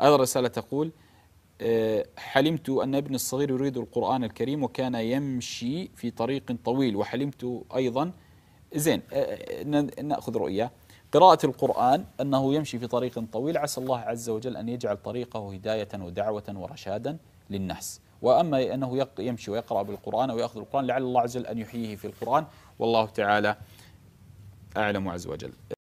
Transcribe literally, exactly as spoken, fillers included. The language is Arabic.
أيضا رسالة تقول: حلمت أن ابني الصغير يريد القرآن الكريم وكان يمشي في طريق طويل، وحلمت أيضا زين نأخذ رؤية قراءة القرآن أنه يمشي في طريق طويل، عسى الله عز وجل أن يجعل طريقه هداية ودعوة ورشادا للناس. وأما أنه يمشي ويقرأ بالقرآن أو يأخذ القرآن لعل الله عز وجل أن يحييه في القرآن، والله تعالى أعلم عز وجل.